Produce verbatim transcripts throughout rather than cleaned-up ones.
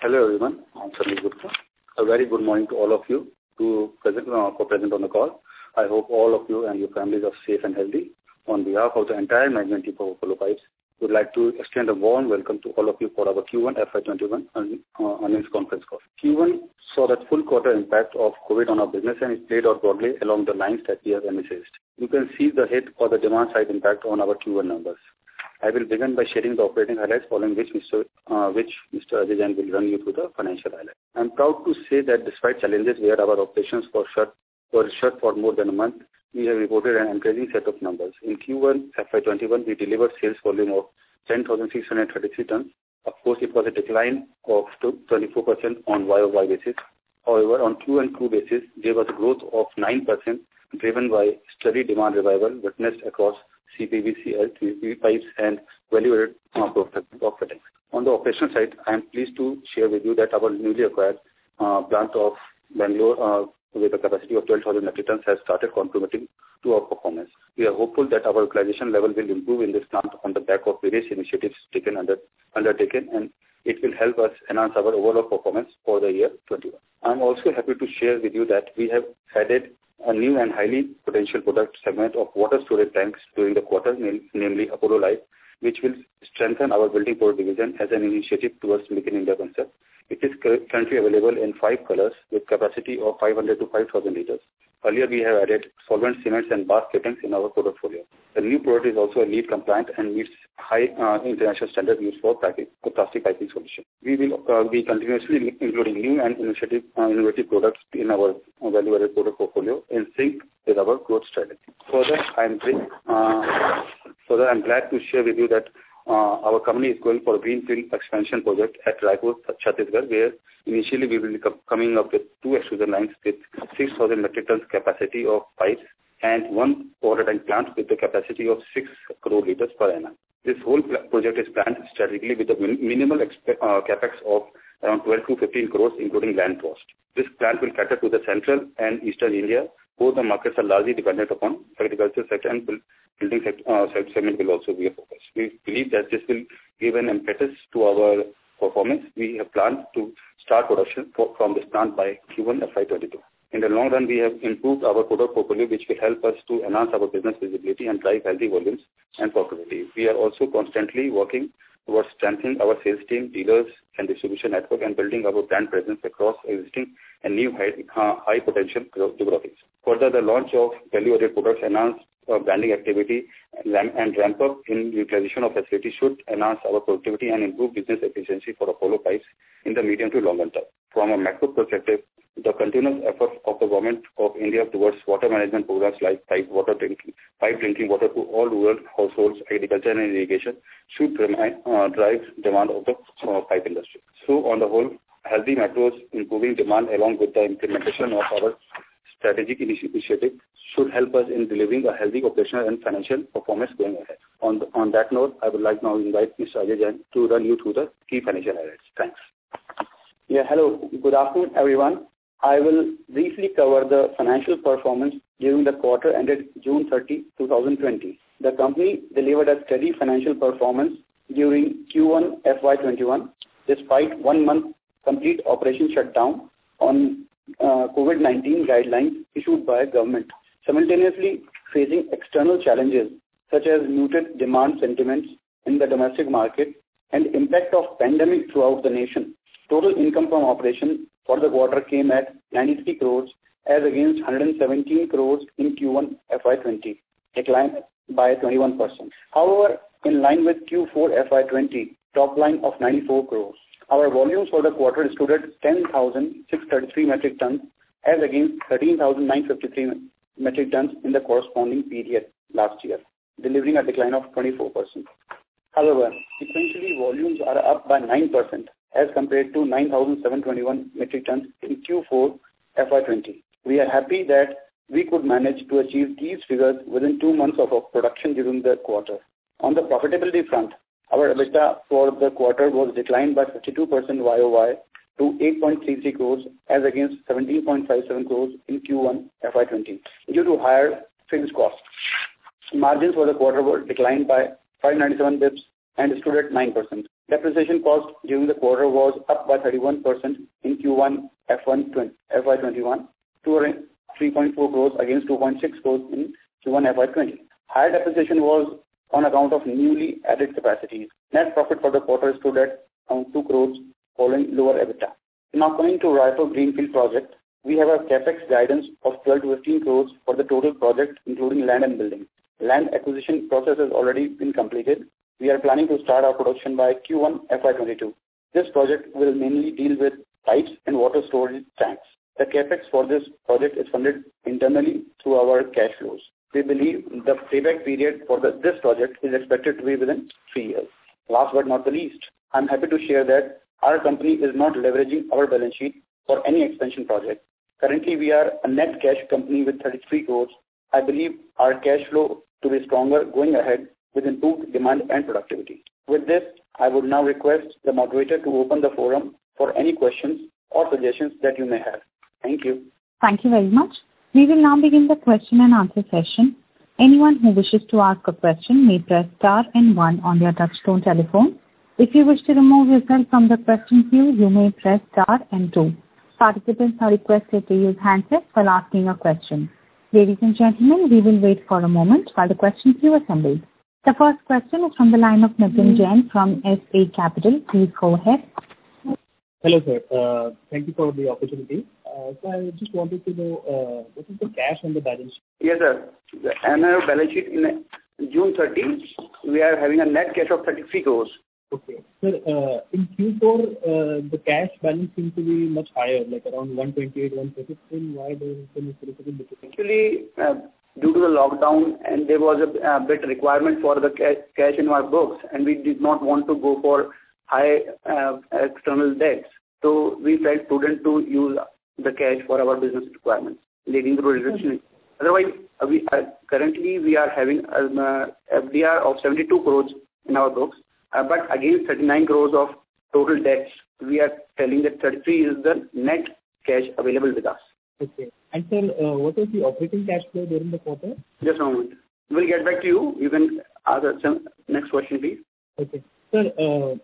Hello everyone, I'm Sandeep Gupta. A very good morning to all of you to present, uh, for present on the call. I hope all of you and your families are safe and healthy. On behalf of the entire management team of Apollo Pipes, we would like to extend a warm welcome to all of you for our Q one F Y twenty-one uh, earnings conference call. Q one saw that full quarter impact of COVID on our business and it played out broadly along the lines that we have envisaged. You can see the hit or the demand side impact on our Q one numbers. I will begin by sharing the operating highlights, following which Mister Uh, which Mister Ajay Jain will run you through the financial highlights. I am proud to say that despite challenges where our operations were shut, were shut for more than a month, we have reported an encouraging set of numbers. In Q one F Y twenty-one, we delivered sales volume of ten thousand six hundred thirty-three tons. Of course, it was a decline of twenty-four percent on Y O Y basis. However, on Q and Q basis, there was a growth of nine percent driven by steady demand revival witnessed across C P V C, L P V C pipes and value-added uh, fittings. On the operational side, I am pleased to share with you that our newly acquired uh, plant of Bangalore uh, with a capacity of twelve thousand metric tons has started contributing to our performance. We are hopeful that our utilization level will improve in this plant on the back of various initiatives taken under, undertaken, and it will help us enhance our overall performance for the year twenty-one. I am also happy to share with you that we have added a new and highly potential product segment of water storage tanks during the quarter, namely Apollo Life, which will strengthen our building product division as an initiative towards Make in India concept. It is currently available in five colors with capacity of five hundred to five thousand liters. Earlier, we have added solvent cements and bath fittings in our portfolio. The new product is also a LEED compliant and meets high uh, international standard used for plastic, plastic piping solution. We will uh, be continuously including new and innovative, uh, innovative products in our uh, value-added product portfolio in sync with our growth strategy. Further, I am uh, further I'm glad to share with you that uh, our company is going for a greenfield expansion project at Raipur, Chhattisgarh, where initially we will be coming up with two extrusion lines with six thousand metric tons capacity of pipes and one water tank plant with the capacity of six crore liters per annum. This whole project is planned strategically with a minimal expe- uh, capex of around twelve to fifteen crores, including land cost. This plant will cater to the central and eastern India. Both the markets are largely dependent upon agriculture sector, and building sector, uh, segment will also be a focus. We believe that this will give an impetus to our performance. We have planned to start production for, from this plant by Q one F Y twenty-two. In the long run, we have improved our product portfolio, which will help us to enhance our business visibility and drive healthy volumes and profitability. We are also constantly working towards strengthening our sales team, dealers, and distribution network, and building our brand presence across existing and new high, uh, high potential geographies. Further, the launch of value-added products, enhanced uh, branding activity, and, and ramp up in utilization of facilities should enhance our productivity and improve business efficiency for Apollo Pipes in the medium to longer term. From a macro perspective, the continuous effort of the government of India towards water management programs like pipe water drinking, pipe drinking water to all rural households, agriculture and irrigation should remind, uh, drive demand of the uh, pipe industry. So on the whole, healthy macros, improving demand along with the implementation of our strategic initiative should help us in delivering a healthy operational and financial performance going ahead. On, the, on that note, I would like now to invite Mister Ajay Jain to run you through the key financial highlights. Thanks. Yeah, hello. Good afternoon, everyone. I will briefly cover the financial performance during the quarter ended June thirtieth, twenty twenty. The company delivered a steady financial performance during Q one F Y twenty-one, despite one month complete operation shutdown on uh, COVID nineteen guidelines issued by government, simultaneously facing external challenges such as muted demand sentiments in the domestic market and impact of pandemic throughout the nation. Total income from operation for the quarter came at ninety-three crores as against one hundred seventeen crores in Q one F Y twenty, declined by twenty-one percent. However, in line with Q four F Y twenty, top line of ninety-four crores. Our volumes for the quarter stood at ten thousand six hundred thirty-three metric tons as against thirteen thousand nine hundred fifty-three metric tons in the corresponding period last year, delivering a decline of twenty-four percent. However, sequentially volumes are up by nine percent as compared to nine thousand seven hundred twenty-one metric tons in Q four F Y twenty. We are happy that we could manage to achieve these figures within two months of our production during the quarter. On the profitability front, our EBITDA for the quarter was declined by fifty-two percent Y O Y to eight point three three crores as against seventeen point five seven crores in Q one F Y twenty due to higher fixed costs. Margins for the quarter were declined by five hundred ninety-seven basis points and stood at nine percent. Depreciation cost during the quarter was up by thirty-one percent in Q one F Y twenty-one to three point four crores against two point six crores in Q one F Y twenty. Higher depreciation was on account of newly added capacities. Net profit for the quarter stood at around two crores following lower EBITDA. Now coming to Raipur Greenfield project, we have a capex guidance of twelve to fifteen crores for the total project including land and building. Land acquisition process has already been completed. We are planning to start our production by Q one F Y twenty-two. This project will mainly deal with pipes and water storage tanks. The capex for this project is funded internally through our cash flows. We believe the payback period for the, this project is expected to be within three years. Last but not the least, I am happy to share that our company is not leveraging our balance sheet for any expansion project. Currently, we are a net cash company with thirty-three crores. I believe our cash flow to be stronger going ahead with improved demand and productivity. With this, I would now request the moderator to open the forum for any questions or suggestions that you may have. Thank you. Thank you very much. We will now begin the question and answer session. Anyone who wishes to ask a question may press star and one on their touchtone telephone. If you wish to remove yourself from the question queue, you may press star and two. Participants are requested to use handsets while asking a question. Ladies and gentlemen, we will wait for a moment while the question queue assembles. The first question is from the line of Nitin Jain from S A Capital. Please go ahead. Hello, sir. Uh, thank you for the opportunity. Uh, so I just wanted to know uh, what is the cash on the balance sheet? Yes, sir. On our balance sheet in June thirtieth, we are having a net cash of thirty-three crores. Okay. Sir, uh, in Q four, uh, the cash balance seems to be much higher, like around one twenty-eight, one thirty. Why there is a significant difference? Actually, uh, due to the lockdown, and there was a, a bit requirement for the cash, cash in our books, and we did not want to go for high uh, external debts. So we felt prudent to use the cash for our business requirements, leading to reduction. Otherwise, uh, we uh, currently we are having um, uh, F D R of seventy-two crores in our books, uh, but against thirty-nine crores of total debts, we are telling that thirty-three is the net cash available with us. Okay. And sir, uh, what is the operating cash flow during the quarter? Just a moment. We'll get back to you. You can ask some next question, please. Okay. Sir, uh,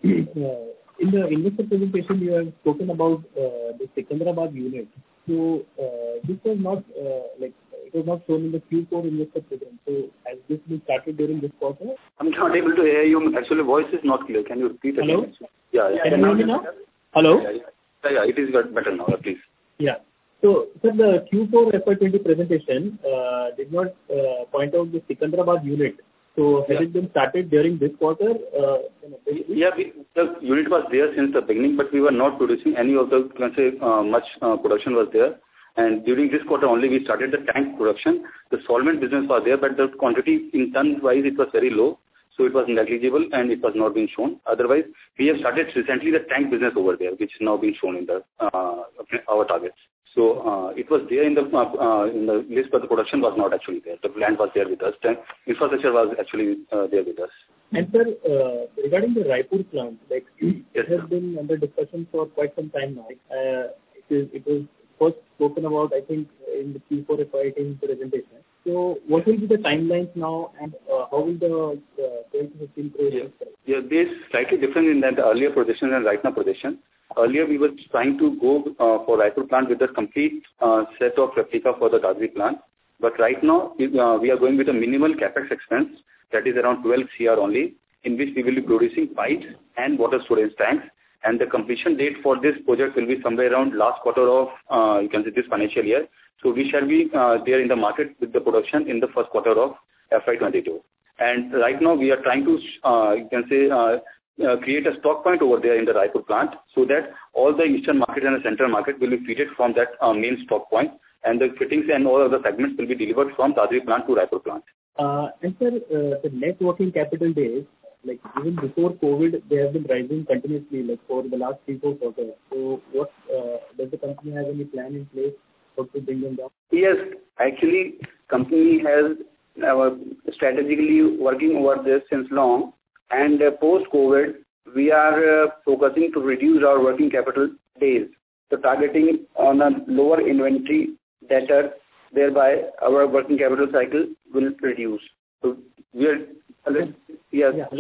in the investor presentation, you have spoken about uh, the Secunderabad unit. So uh, this was not uh, like it was not shown in the Q four investor presentation. So has this been started during this quarter? I'm not able to hear you. Actually, voice is not clear. Can you repeat it? Hello? Yeah, yeah. Can you hear me now? Hello? Yeah, yeah, yeah, it is better now, please. Yeah. So, sir, the Q four F Y twenty presentation uh, did not uh, point out the Secunderabad unit. So, has yeah. it been started during this quarter? Uh, yeah, we, the unit was there since the beginning, but we were not producing any of the, let's say, uh, much uh, production was there. And during this quarter only, we started the tank production. The solvent business was there, but the quantity in ton-wise, it was very low. So, it was negligible and it was not being shown. Otherwise, we have started recently the tank business over there, which is now being shown in the uh, our targets. So uh, it was there in the uh, uh, in the list, but the production was not actually there. The plant was there with us. The infrastructure was actually uh, there with us. And sir, uh, regarding the Raipur plant, like yes, it has sir. been under discussion for quite some time now. Uh, it is it was first spoken about, I think, in the Q four F Y eighteen presentation. So what will be the timelines now, and uh, how will the twelve to fifteen crores? Yeah, yeah, there's slightly different in that the earlier projection and right now projection. Earlier, we were trying to go uh, for Raipur plant with a complete uh, set of replica for the Dadri plant. But right now, uh, we are going with a minimal capex expense, that is around twelve crore only, in which we will be producing pipes and water storage tanks. And the completion date for this project will be somewhere around last quarter of, uh, you can say, this financial year. So we shall be uh, there in the market with the production in the first quarter of F Y twenty-two. And right now, we are trying to, uh, you can say, uh, Uh, create a stock point over there in the Raipur plant so that all the eastern market and the central market will be feeded from that uh, main stock point, and the fittings and all other segments will be delivered from Dadri plant to Raipur plant. Uh, and sir, uh, the net working capital days, like even before COVID, they have been rising continuously, like for the last three, four quarters. So what, uh, does the company have any plan in place for to bring them down? Yes, actually, company has uh, strategically working over this since long. And uh, post-COVID, we are uh, focusing to reduce our working capital days. So targeting on a lower inventory debtor, thereby our working capital cycle will reduce. So we are, uh, yes. Yeah, hello?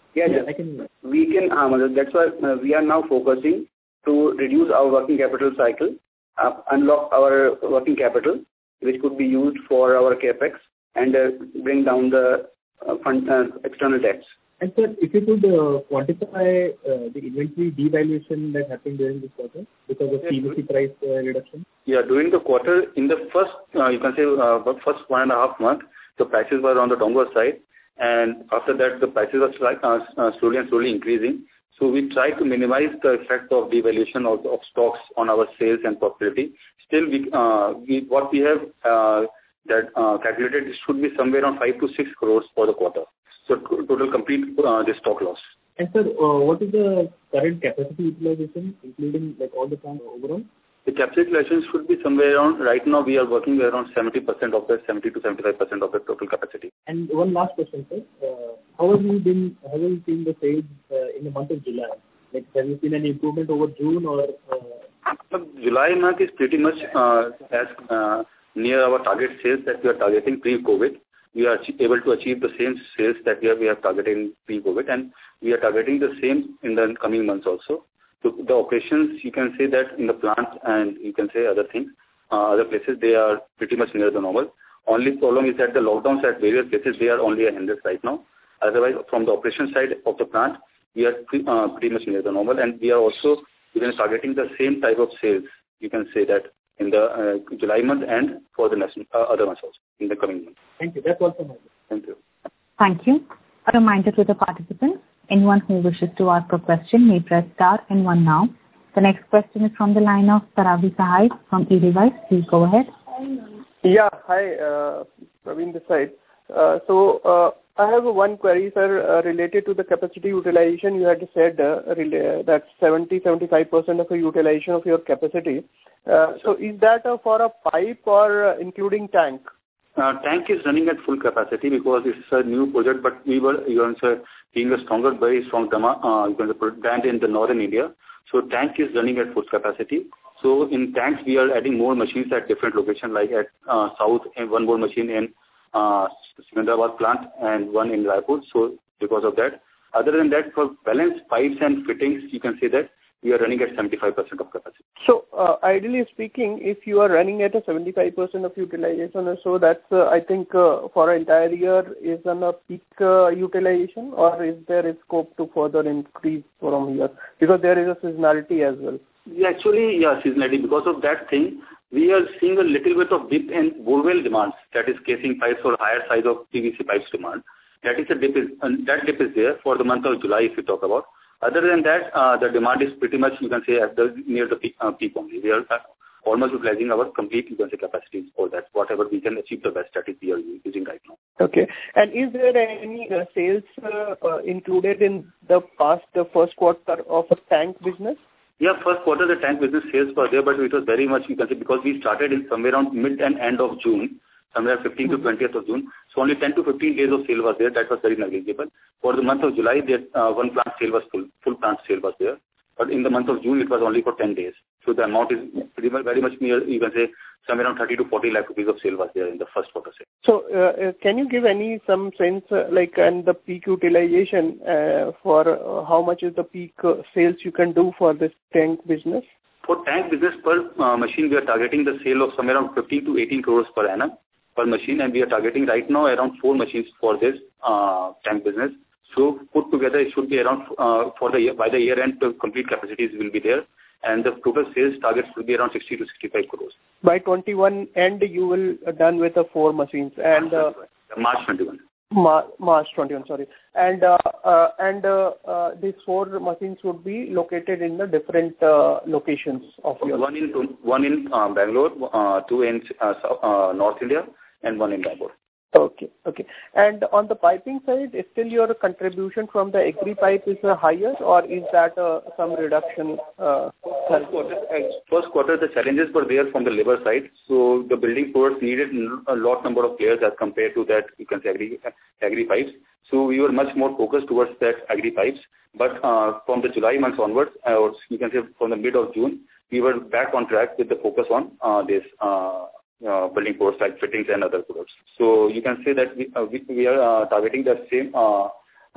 Yeah, Yeah, yes. I can. We can, um, that's why uh, we are now focusing to reduce our working capital cycle, uh, unlock our working capital, which could be used for our capex, and uh, bring down the uh, fund, uh, external debts. And sir, if you could uh, quantify uh, the inventory devaluation that happened during this quarter because of Yes, P V C price uh, reduction? Yeah, during the quarter, in the first, uh, you can say, uh, first one and a half month, the prices were on the downward side, and after that, the prices were slight, uh, uh, slowly and slowly increasing. So we try to minimize the effect of devaluation of, of stocks on our sales and profitability. Still, we, uh, we what we have uh, that uh, calculated should be somewhere around five to six crores for the quarter. So total complete uh, the stock loss. And sir, uh, what is the current capacity utilization, including like all the plants overall? The capacity utilization should be somewhere around, right now we are working around seventy percent of the, seventy to seventy-five percent of the total capacity. And one last question, sir. Uh, how have you been, how have you seen the sales uh, in the month of July? Like, have you seen any improvement over June or? Uh... July month is pretty much uh, as uh, near our target sales that we are targeting pre-COVID. We are able to achieve the same sales that we are, we are targeting pre-COVID, and we are targeting the same in the coming months also. So the operations, you can say that in the plant and you can say other things, uh, other places, they are pretty much near the normal. Only problem is that the lockdowns at various places, they are only a hindrance right now. Otherwise, from the operation side of the plant, we are pre- uh, pretty much near the normal, and we are also even targeting the same type of sales, you can say that, in the uh, July month and for the next, uh, other months also, in the coming months. Thank you. That's all from my side. Thank you. Thank you. A reminder to the participants, anyone who wishes to ask a question may press star and one now. The next question is from the line of Saravi Sahai from Edelweiss. Please go ahead. Yeah, hi, uh, Praveen this side. Uh, so, uh, I have one query, sir, uh, related to the capacity utilization. You had said uh, rela- that seventy to seventy-five percent of the utilization of your capacity. Uh, so, is that uh, for a pipe or uh, including tank? Uh, tank is running at full capacity because it's a new project, but we were, you can say, being a stronger, very strong demand, uh, you can say, brand in the northern India. So tank is running at full capacity. So in tanks, we are adding more machines at different locations, like at uh, south, and one more machine in uh, Secunderabad plant and one in Raipur. So because of that, other than that, for balance pipes and fittings, you can say that we are running at seventy-five percent of capacity. So, uh, ideally speaking, if you are running at a seventy-five percent of utilization or so, that's, uh, I think, uh, for an entire year is on a peak uh, utilization, or is there a scope to further increase from here? Because there is a seasonality as well. Yeah, actually, yeah, seasonality. Because of that thing, we are seeing a little bit of dip in borewell demands, that is casing pipes or higher size of P V C pipes demand. That is a dip is, uh, that dip is there for the month of July, if you talk about. Other than that, uh, the demand is pretty much, you can say, at the near the peak, uh, peak only. We are uh, almost utilizing our complete, you can say, capacities for that. Whatever we can achieve the best, that is we are using right now. Okay. And is there any uh, sales uh, uh, included in the past, the first quarter of a tank business? Yeah, first quarter the tank business sales were there, but it was very much, you can say, because we started in somewhere around mid and end of June, somewhere fifteenth to twentieth of June. So only ten to fifteen days of sale was there. That was very negligible. For the month of July, there, uh, one plant sale was full, full plant sale was there. But in the month of June, it was only for ten days. So the amount is pretty much, very much near, you can say, somewhere around thirty to forty lakh rupees of sale was there in the first quarter sale. So, uh, uh, can you give any some sense, uh, like, and the peak utilization uh, for uh, how much is the peak uh, sales you can do for this tank business? For tank business per uh, machine, we are targeting the sale of somewhere around fifteen to eighteen crores per annum per machine, and we are targeting right now around four machines for this uh, tank business. So put together, it should be around uh, for the year, by the year end, the complete capacities will be there, and the total sales target will be around sixty to sixty-five crores. By twenty-one end, you will uh, done with the four machines, and uh, March twenty-one. Mar- March twenty-one, sorry. And uh, uh, and uh, uh, these four machines would be located in the different uh, locations of yours. One in one in uh, Bangalore, uh, two in uh, South, uh, North India, and one in Bangalore. Okay, okay. And on the piping side, is still your contribution from the agri pipe is uh, higher, or is that uh, some reduction? Uh, first, quarter, first quarter, the challenges were there from the labor side. So the building products needed a lot number of players as compared to that, you can say, agri, agri pipes. So we were much more focused towards that agri pipes. But uh, from the July months onwards, uh, or you can say from the mid of June, we were back on track with the focus on uh, this uh, uh, building products like fittings and other products. So you can say that we, uh, we, we are uh, targeting the same uh,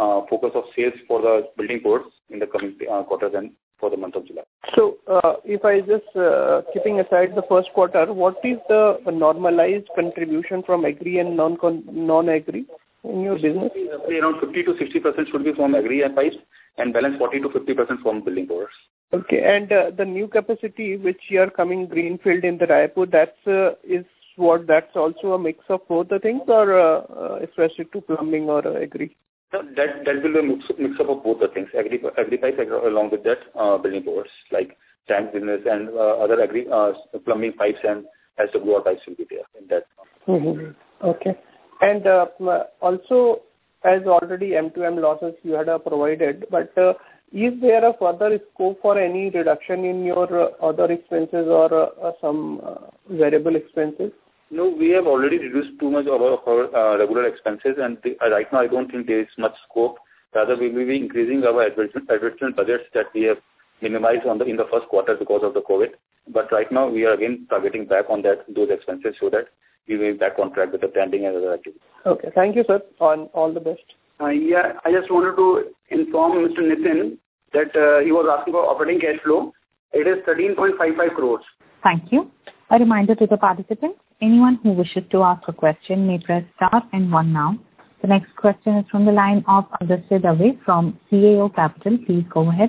uh, focus of sales for the building codes in the coming uh, quarters and for the month of July. So, uh, if I just uh, keeping aside the first quarter, what is the normalized contribution from agri and non non-agri in your business? Around fifty to sixty percent should be from agri and pipes, and balance forty to fifty percent from building codes. Okay, and uh, the new capacity which you are coming greenfield in the Raipur, that's uh, is what that's also a mix of both the things, or uh, uh, especially to plumbing or uh, agri? That that will be a mix, mix up of both the things. Agri agri pipes along with that uh, building codes like tank business and uh, other agri uh, plumbing pipes and S W R pipes will be there in that. Mm-hmm. Okay, and uh, also as already M two M losses you had uh, provided, but uh, is there a further scope for any reduction in your uh, other expenses or uh, some uh, variable expenses? No, we have already reduced too much of our, of our uh, regular expenses, and the, uh, right now I don't think there is much scope. Rather, we will be increasing our advertisement, advertisement budgets that we have minimized on the in the first quarter because of the COVID. But right now we are again targeting back on that those expenses so that we will be back on track with the branding and other activities. Okay, thank you, sir. On all the best. Uh, yeah, I just wanted to inform Mister Nitin that uh, he was asking for operating cash flow. It is thirteen point five five crores. Thank you. A reminder to the participants, anyone who wishes to ask a question may press star and one now. The next question is from the line of Agastya Dave from C A O Capital. Please go ahead.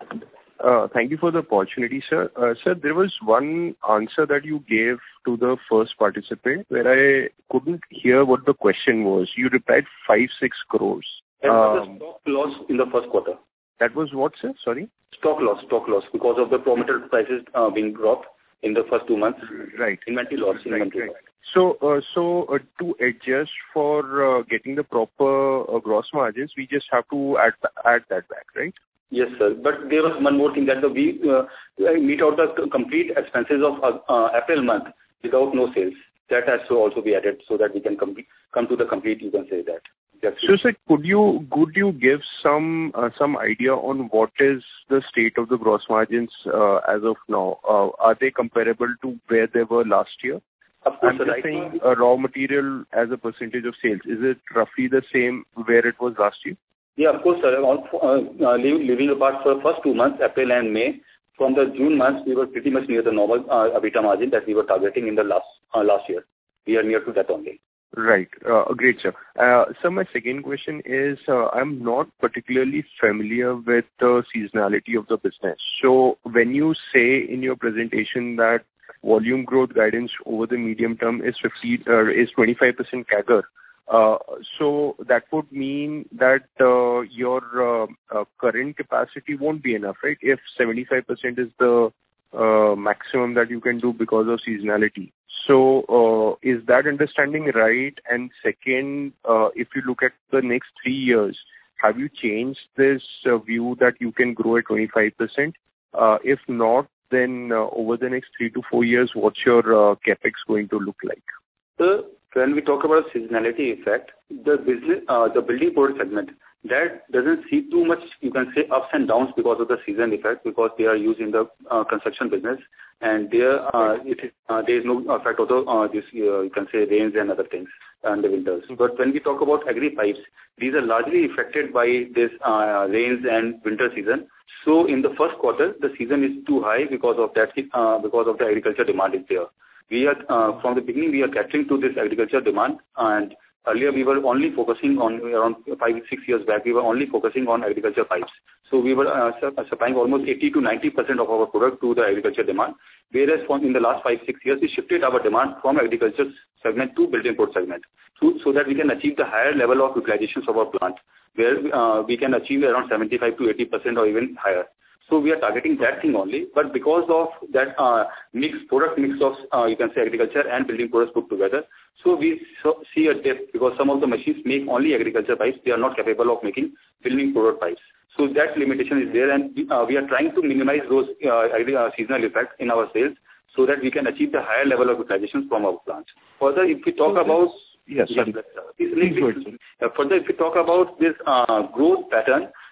Uh, thank you for the opportunity, sir. Uh, sir, there was one answer that you gave to the first participant where I couldn't hear what the question was. You replied five, six crores. That was um, stock loss in the first quarter. That was what, sir? Sorry? Stock loss, stock loss because of the raw material prices uh, being dropped in the first two months. Right. Inventory loss. Right, inventory right. So, uh, so uh, to adjust for uh, getting the proper uh, gross margins, we just have to add add that back, right? Yes, sir. But there was one more thing that the we uh, meet out the complete expenses of uh, uh, April month without no sales. That has to also be added so that we can come come to the complete. You can say that. That's so, sir, could you could you give some uh, some idea on what is the state of the gross margins uh, as of now? Uh, are they comparable to where they were last year? Of course, I'm just right saying uh, raw material as a percentage of sales. Is it roughly the same where it was last year? Yeah, of course, sir. All, uh, uh, leaving apart for the first two months, April and May, from the June months, we were pretty much near the normal uh, EBITDA margin that we were targeting in the last uh, last year. We are near to that only. Right. Uh, great, sir. Uh, so my second question is, uh, I'm not particularly familiar with the seasonality of the business. So when you say in your presentation that volume growth guidance over the medium term is fifty uh, is twenty-five percent C A G R, uh, so that would mean that uh, your uh, uh, current capacity won't be enough, right? If seventy-five percent is the uh, maximum that you can do because of seasonality. So, uh, is that understanding right? And second, uh, if you look at the next three years, have you changed this uh, view that you can grow at twenty-five percent? Uh, if not, then uh, over the next three to four years, what's your uh, capex going to look like? So, when we talk about seasonality effect, the business, uh, the building code segment, that doesn't see too much, you can say, ups and downs because of the season effect, because they are used in the uh, construction business, and there uh, it is, uh, there is no effect of the, uh, this, uh, you can say, rains and other things and the winters. But when we talk about agri pipes, these are largely affected by this uh, rains and winter season. So in the first quarter, the season is too high because of that, uh, because of the agriculture demand is there. We are, uh, from the beginning, we are catering to this agriculture demand, and earlier we were only focusing on, around five, six years back, we were only focusing on agriculture pipes. So we were uh, supplying almost eighty to ninety percent of our product to the agriculture demand, whereas from in the last five, six years, we shifted our demand from agriculture segment to building code segment, so, so that we can achieve the higher level of utilizations of our plant, where uh, we can achieve around seventy-five to eighty percent or even higher. So we are targeting that thing only, but because of that uh, mix, product mix of, uh, you can say, agriculture and building products put together, so we so see a dip because some of the machines make only agriculture pipes. They are not capable of making building product pipes. So that limitation is there, and we, uh, we are trying to minimize those uh, seasonal effects in our sales so that we can achieve the higher level of utilizations from our plants. Further, if we talk so about... Yes, yes, uh, further, if we talk about this uh, growth pattern,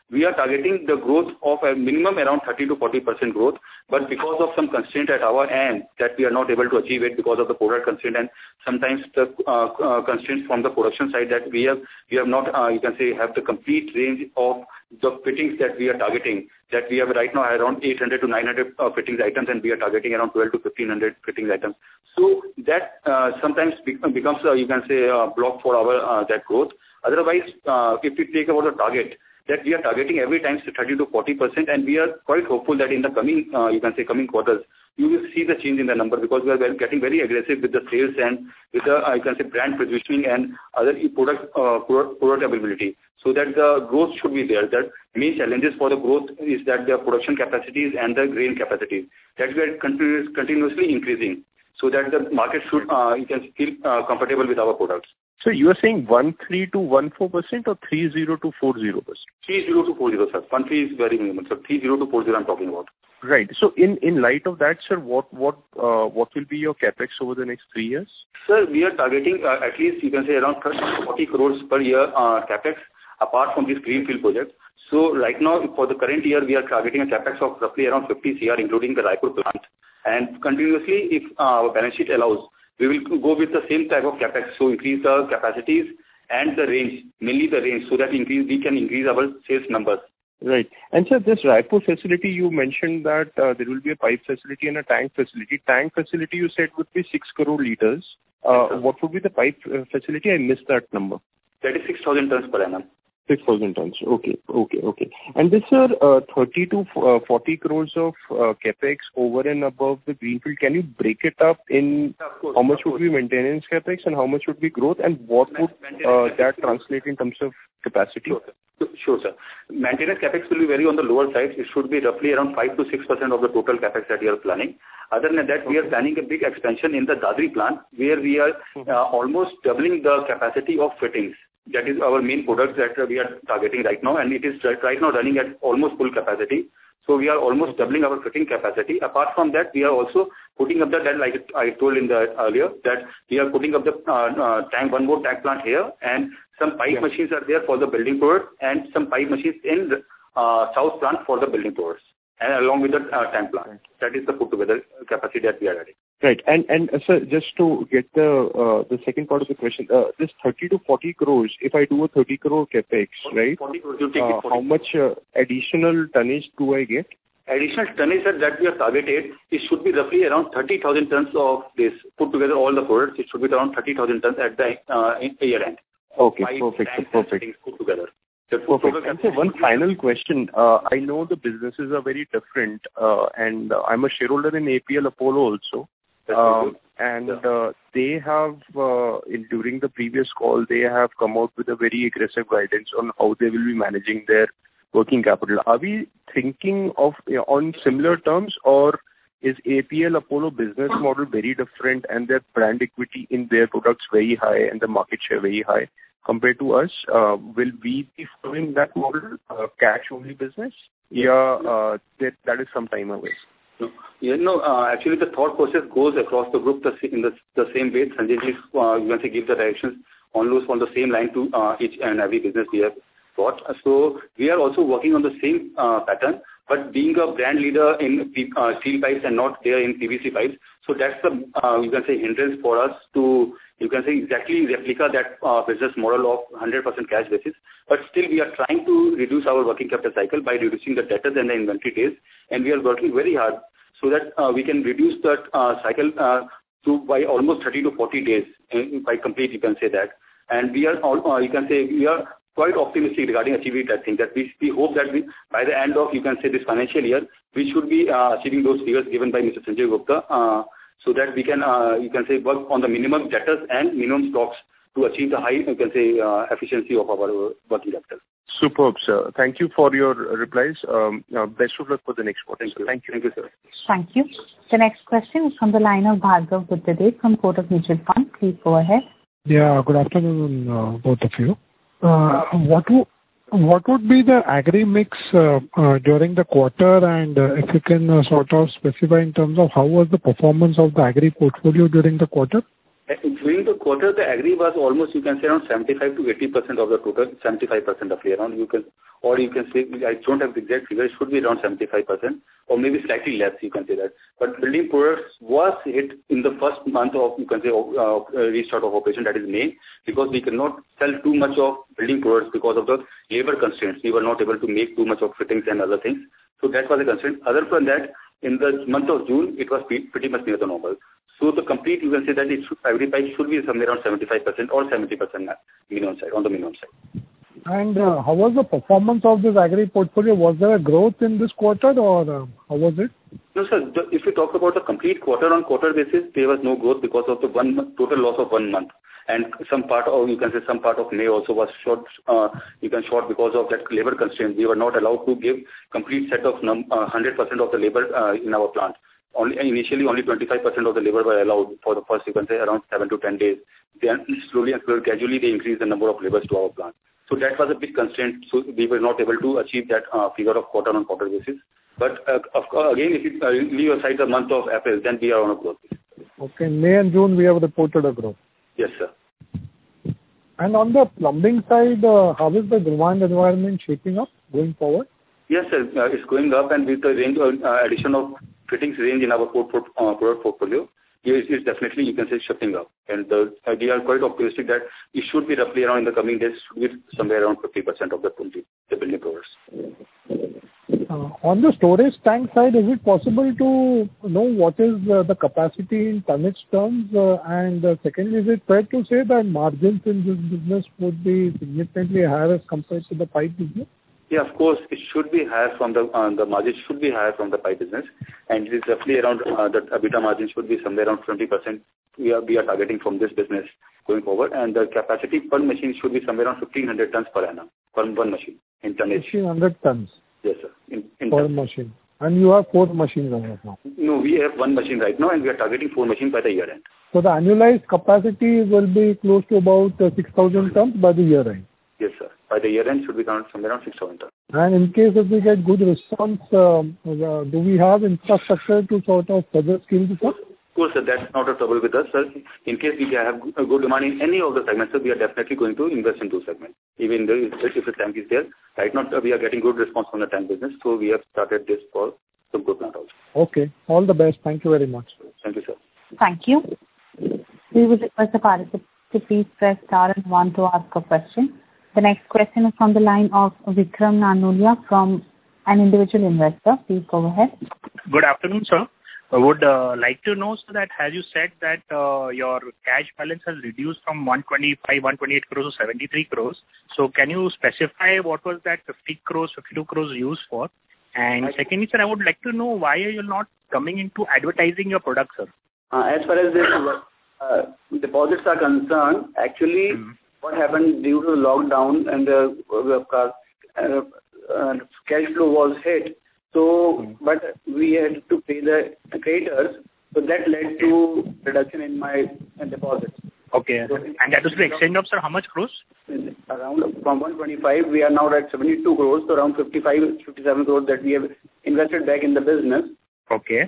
we are targeting the growth of a minimum around thirty to forty percent growth, but because of some constraint at our end that we are not able to achieve it because of the product constraint and sometimes the uh, uh, constraints from the production side that we have, we have not, uh, you can say, have the complete range of the fittings that we are targeting. That we have right now around eight hundred to nine hundred uh, fittings items, and we are targeting around twelve to fifteen hundred fittings items. So that uh, sometimes be- becomes, uh, you can say, a block for our uh, that growth. Otherwise, uh, if we take about the target, that we are targeting every time to thirty to forty percent, and we are quite hopeful that in the coming, uh, you can say, coming quarters, you will see the change in the number because we are getting very aggressive with the sales and with the, uh, you can say, brand positioning and other product, uh, product availability. So that the growth should be there. The main challenges for the growth is that the production capacities and the grain capacities that we are continuous, continuously increasing, so that the market should, uh, you can feel uh, comfortable with our products. So you are saying one three to one four percent or three zero to four zero percent? three zero to four zero, sir. one three is very minimal. So three zero to four zero I'm talking about. Right. So in, in light of that, sir, what what uh, what will be your capex over the next three years? Sir, we are targeting uh, at least, you can say, around thirty to forty crores per year uh, capex apart from this greenfield project. So right now, for the current year, we are targeting a capex of roughly around fifty crores, including the Raipur plant. And continuously, if uh, our balance sheet allows, we will go with the same type of capex, so increase the capacities and the range, mainly the range, so that increase we can increase our sales numbers. Right. And sir, this Raipur facility, you mentioned that uh, there will be a pipe facility and a tank facility. Tank facility, you said, would be six crore liters. Uh, yes, what would be the pipe uh, facility? I missed that number. That is six thousand tons per annum. six thousand tons. Okay, okay, okay. And this, sir, uh, thirty to forty crores of uh, capex over and above the greenfield, can you break it up in yeah, course, how much would be maintenance capex and how much would be growth, and what would uh, that translate in terms of capacity? Sure, sir. Sure, sir. Maintenance capex will be very on the lower side. It should be roughly around five to six percent of the total capex that we are planning. Other than that, okay, we are planning a big expansion in the Dadri plant, where we are uh, almost doubling the capacity of fittings. That is our main product that we are targeting right now, and it is right now running at almost full capacity. So we are almost doubling our fitting capacity. Apart from that, we are also putting up the, that like I told in the earlier, that we are putting up the uh, uh, tank, one more tank plant here, and some pipe yeah. machines are there for the building products, and some pipe machines in the uh, south plant for the building products, and along with the uh, tank plant. Right. That is the put together capacity that we are adding. Right. And, and uh, sir, just to get the uh, the second part of the question, uh, this thirty to forty crores, if I do a thirty crore capex, right, forty crores, you take uh, it forty how much uh, additional tonnage do I get? Additional tonnage that we have targeted, it should be roughly around thirty thousand tons of this. Put together all the products, it should be around thirty thousand tons at the uh, year end. Okay, Five perfect, perfect. Put together. Perfect. And so one final question. Uh, I know the businesses are very different, uh, and uh, I'm a shareholder in A P L Apollo also. Um, and uh, they have, uh, in, during the previous call, they have come out with a very aggressive guidance on how they will be managing their working capital. Are we thinking of you know, on similar terms, or is A P L Apollo business model very different and their brand equity in their products very high and the market share very high compared to us? Uh, will we be following that model, uh, cash-only business? Yeah, uh, that, that is some time away. No, yeah, no. Uh, actually, the thought process goes across the group the, in the, the same way. Sanjay ji, uh, you can say, give the directions almost on the same line to uh, each and every business we have got. So we are also working on the same uh, pattern, but being a brand leader in uh, steel pipes and not there in P V C pipes. So that's the uh, you can say hindrance for us to you can say exactly replica that uh, business model of one hundred percent cash basis. But still, we are trying to reduce our working capital cycle by reducing the debtors and the inventory days, and we are working very hard so that uh, we can reduce that uh, cycle uh, to by almost thirty to forty days, uh, by complete, you can say that. And we are, all, uh, you can say, we are quite optimistic regarding achieving that thing, that we, we hope that we, by the end of, you can say, this financial year, we should be uh, achieving those figures given by Mister Sanjay Gupta, uh, so that we can, uh, you can say, work on the minimum debtors and minimum stocks to achieve the high, you can say, uh, efficiency of our working capital. Superb, sir. Thank you for your replies. Um, uh, best of luck for the next quarter. Thank you. Thank you. Thank you, sir. Thank you. The next question is from the line of Bhargav Buddhadev from Kotak Mutual Fund. Please go ahead. Yeah, good afternoon, uh, both of you. Uh, what, w- what would be the agri mix uh, uh, during the quarter, and uh, if you can uh, sort of specify in terms of how was the performance of the agri portfolio during the quarter? During the quarter, the agri was almost, you can say, around seventy-five to eighty percent of the total, seventy-five percent roughly around. You can, or you can say, I don't have the exact figure, it should be around seventy-five percent, or maybe slightly less, you can say that. But building products was hit in the first month of, you can say, uh, restart of operation, that is May, because we cannot sell too much of building products because of the labor constraints. We were not able to make too much of fittings and other things. So that was a constraint. Other than that, in the month of June, it was pretty much near the normal. So the complete, you can say that it should, agri pipe should be somewhere around seventy-five percent or seventy percent minimum side, on the minimum side. And uh, how was the performance of this agri portfolio? Was there a growth in this quarter, or uh, how was it? No, sir. The, if you talk about the complete quarter-on-quarter basis, there was no growth because of the one month, total loss of one month. And some part of, you can say some part of May also was short, uh, you can short because of that labor constraint. We were not allowed to give complete set of num, uh, one hundred percent of the labor uh, in our plant. Only initially only twenty-five percent of the labor were allowed for the first, you can say, around seven to ten days. Then slowly and slowly, gradually they increased the number of laborers to our plant. So that was a big constraint. So we were not able to achieve that uh, figure of quarter on quarter basis. But uh, of course, again, if you uh, leave aside the month of April, then we are on a growth. Okay, May and June we have reported a growth. Yes, sir. And on the plumbing side, uh, how is the demand environment shaping up going forward? Yes, sir. Uh, it's going up, and with the range uh, addition of fittings range in our port, port, uh, product portfolio, it is definitely, you can say, shifting up. And uh, we are quite optimistic that it should be roughly around in the coming days, should be somewhere around fifty percent of the twenty, the building products. Uh, on the storage tank side, is it possible to know what is uh, the capacity in tonnage terms? Uh, and uh, secondly, is it fair to say that margins in this business would be significantly higher as compared to the pipe business? Yeah, of course, it should be higher from the, uh, the margin should be higher from the pipe business. And it is roughly around, uh, the EBITDA margin should be somewhere around twenty percent. We are, we are targeting from this business going forward. And the capacity per machine should be somewhere around fifteen hundred tons per annum, per one machine in tonnage. fifteen hundred tons? Yes, sir. In, in per tons. machine. And you have four machines right now? No, we have one machine right now, and we are targeting four machines by the year end. So the annualized capacity will be close to about uh, six thousand tons by the year end? Yes, sir. By the year end should be around somewhere around six thousand tons. And in case if we get good response, um, uh, do we have infrastructure to sort of further scale this up? Of course, sir, that's not a trouble with us, sir. In case we have a good demand in any of the segments, sir, we are definitely going to invest in those segments. Even though if the tank is there, right now we are getting good response from the tank business, so we have started this for some good plant also. Okay. All the best. Thank you very much. Thank you, sir. Thank you. We would request the participants to please press star and one to ask a question. The next question is from the line of Vikram Nanulia from an individual investor. Please go ahead. Good afternoon, sir. I would uh, like to know, so that as you said that uh, your cash balance has reduced from one twenty-five, one twenty-eight crores to seventy-three crores. So can you specify what was that fifty crores, fifty-two crores used for? And secondly, sir, I would like to know why are you not coming into advertising your product, sir? Uh, as far as this uh, deposits are concerned, actually, mm-hmm. what happened due to the lockdown and the uh, uh, uh, cash flow was hit. So, mm-hmm. but we had to pay the creditors, so that led to reduction in my uh, deposits. Okay, so and that was the extent of, sir, how much crores? Around from one twenty-five, we are now at seventy-two crores, so around fifty-five, fifty-seven crores that we have invested back in the business. Okay.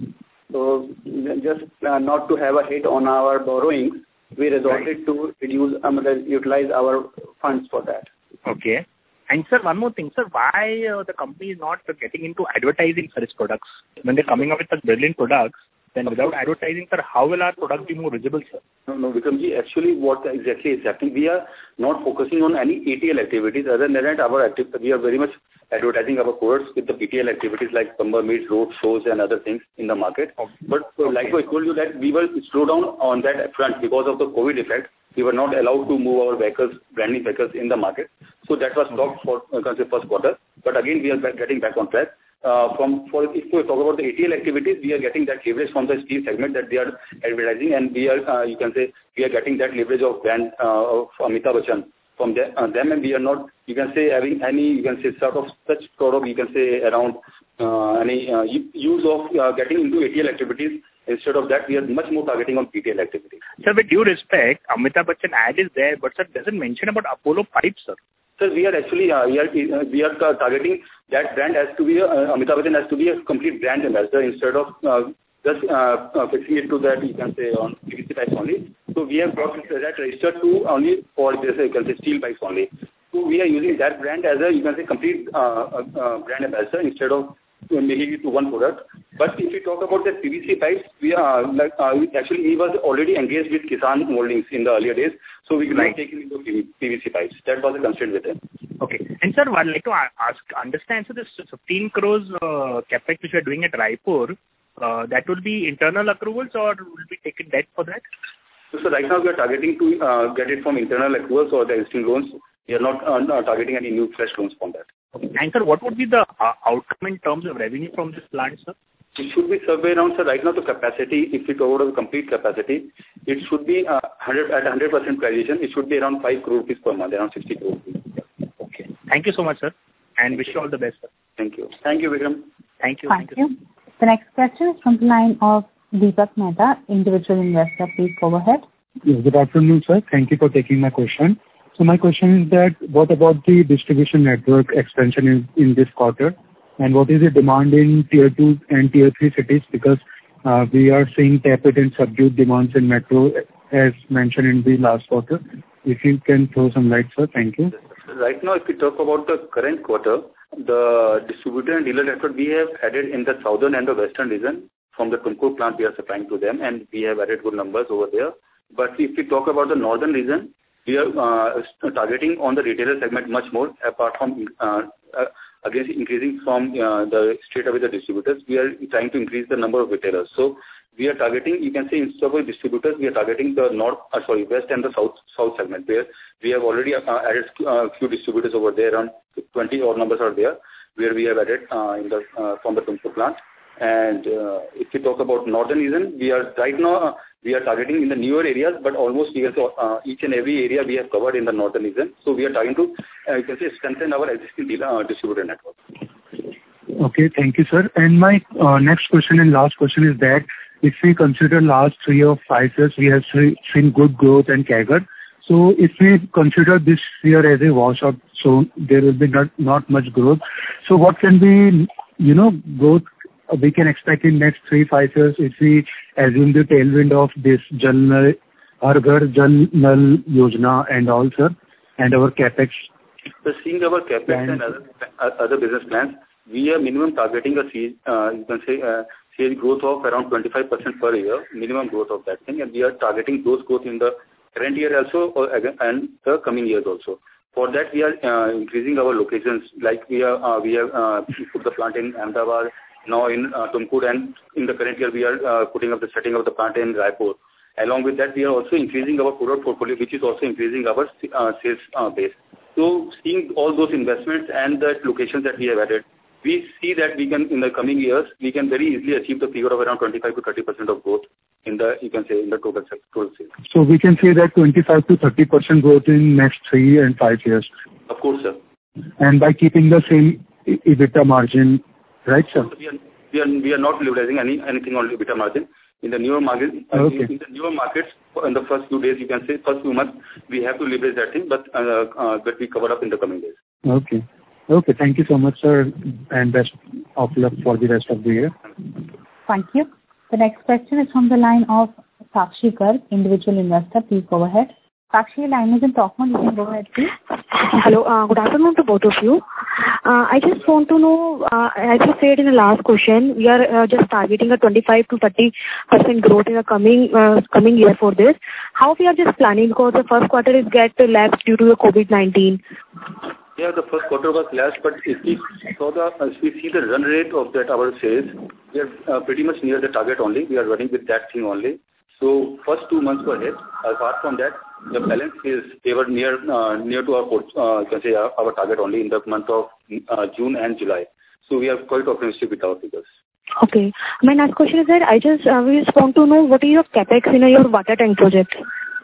So, just uh, not to have a hit on our borrowings, we resorted right. to reduce, um, utilize our funds for that. Okay. And sir, one more thing, sir, why uh, the company is not uh, getting into advertising for its products? When they're coming up with such brilliant products, then without advertising, sir, how will our product be more visible, sir? No, no, Vikramji, actually what exactly is happening, we are not focusing on any A T L activities. Other than that, our active, we are very much advertising our products with the P T L activities like plumber meets, road shows and other things in the market. Okay. But uh, like I told you that we will slow down on that front because of the COVID effect. We were not allowed to move our vehicles, brand new vehicles in the market. So that was stopped for uh, first quarter. But again, we are getting back on track. Uh, from for if we talk about the A T L activities, we are getting that leverage from the steel segment that they are advertising, and we are uh, you can say we are getting that leverage of brand uh, of Amitabh Bachchan from the, uh, them, and we are not you can say having any you can say sort of such sort of you can say around uh, any uh, use of uh, getting into A T L activities. Instead of that, we are much more targeting on P T L activities. Sir, with due respect, Amitabh Bachchan ad is there, but sir doesn't mention about Apollo Pipes, sir. Sir, we are actually uh, we are uh, we are targeting that brand as to be a, uh, Amitabh Bachchan has to be a complete brand ambassador instead of uh, just uh, uh, fixing it to that you can say on P V C pipes only. So we have got that registered to only for this, you can say, steel pipes only. So we are using that brand as a, you can say, complete uh, uh, brand ambassador instead of making it to one product. But if we talk about the P V C pipes, we are like uh, actually he was already engaged with Kisan Moldings in the earlier days, so we could not take him into P V C pipes. That was a constraint with him. Okay. And sir, I'd like to ask, understand, so this fifteen crores uh, capex which you are doing at Raipur, uh, that will be internal accruals or will be taken debt for that? So, so right now we are targeting to uh, get it from internal accruals or the existing loans. We are not uh, targeting any new fresh loans from that. Okay. And sir, what would be the uh, outcome in terms of revenue from this plant, sir? It should be somewhere around, sir, right now the capacity, if we talk about the complete capacity, it should be uh, one hundred, at one hundred percent utilization, it should be around five crore rupees per month, around sixty crore rupees. Okay. Thank you so much, sir, and wish you all the best, sir. Thank you. Thank you, Vikram. Thank you. Thank, Thank you. you. The next question is from the line of Deepak Mehta, individual investor. Please go ahead. Yes, good afternoon, sir. Thank you for taking my question. So my question is that what about the distribution network expansion in, in this quarter? And what is the demand in tier two and tier three cities? Because uh, we are seeing tepid and subdued demands in metro as mentioned in the last quarter. If you can throw some light, sir. Thank you. Right now, if we talk about the current quarter, the distributor and dealer network we have added in the southern and the western region. From the Tumkur plant, we are supplying to them, and we have added good numbers over there. But if we talk about the northern region, we are uh, targeting on the retailer segment much more, apart from uh, uh, against increasing from uh, the straight away the distributors. We are trying to increase the number of retailers. So we are targeting, you can say, instead of distributors, we are targeting the north, uh, sorry, west and the south south segment, where we have already uh, added a uh, few distributors over there. Around twenty odd numbers are there, where we have added uh, in the uh, from the Tumkur plant. And uh, if we talk about northern region, we are right now uh, we are targeting in the newer areas, but almost we have, uh, each and every area we have covered in the northern region. So we are trying to, uh, you can say, strengthen our existing dealer, uh, distributor network. Okay, thank you, sir. And my uh, next question and last question is that if we consider last three or five years, we have seen good growth and C A G R. So if we consider this year as a washout, so there will be not, not much growth. So what can be, you know, growth we can expect in next three, five years if we assume the tailwind of this Jal Nal, Har Ghar Jal Nal Yojana and all, sir, and our capex? So seeing our capex and, and other, other business plans, we are minimum targeting a C, uh, you can say, uh, sales growth of around twenty-five percent per year, minimum growth of that thing, and we are targeting those growth in the current year also or, and the coming years also. For that, we are uh, increasing our locations, like we are uh, we have uh, put the plant in Ahmedabad, now in uh, Tumkur, and in the current year we are uh, putting up the setting of the plant in Raipur. Along with that, we are also increasing our product portfolio, which is also increasing our uh, sales uh, base. So seeing all those investments and the locations that we have added, we see that we can, in the coming years, we can very easily achieve the figure of around twenty-five to thirty percent of growth in the, you can say, in the total, total sales. So we can say that twenty-five to thirty percent growth in next three and five years. Of course, sir. And by keeping the same EBITDA margin, right, sir? We are, we are, we are not leveraging any, anything on EBITDA margin. In the newer market, okay. in, in the newer markets, in the first few days, you can say, first few months, we have to leverage that thing, but uh, uh, but we cover up in the coming days. Okay. Okay. Thank you so much, sir, and best of luck for the rest of the year. Thank you. The next question is from the line of Sakshi Garg, individual investor. Please go ahead. Sakshi, line is in talk mode. You can go ahead, please. Hello. Uh, good afternoon to both of you. Uh, I just want to know, uh, as you said in the last question, we are uh, just targeting a twenty-five to thirty percent growth in the coming uh, coming year for this. How we are just planning, because the first quarter is get lapsed due to the COVID nineteen. Yeah, the first quarter was last, but if we saw the, if we see the run rate of that our sales, we are uh, pretty much near the target only. We are running with that thing only. So first two months were hit. Apart from that, the balance is they were near uh, near to our uh, you can say our, our target only in the month of uh, June and July. So we are quite optimistic with our figures. Okay. My next question is that I just uh, we just want to know what is your capex in your water tank project.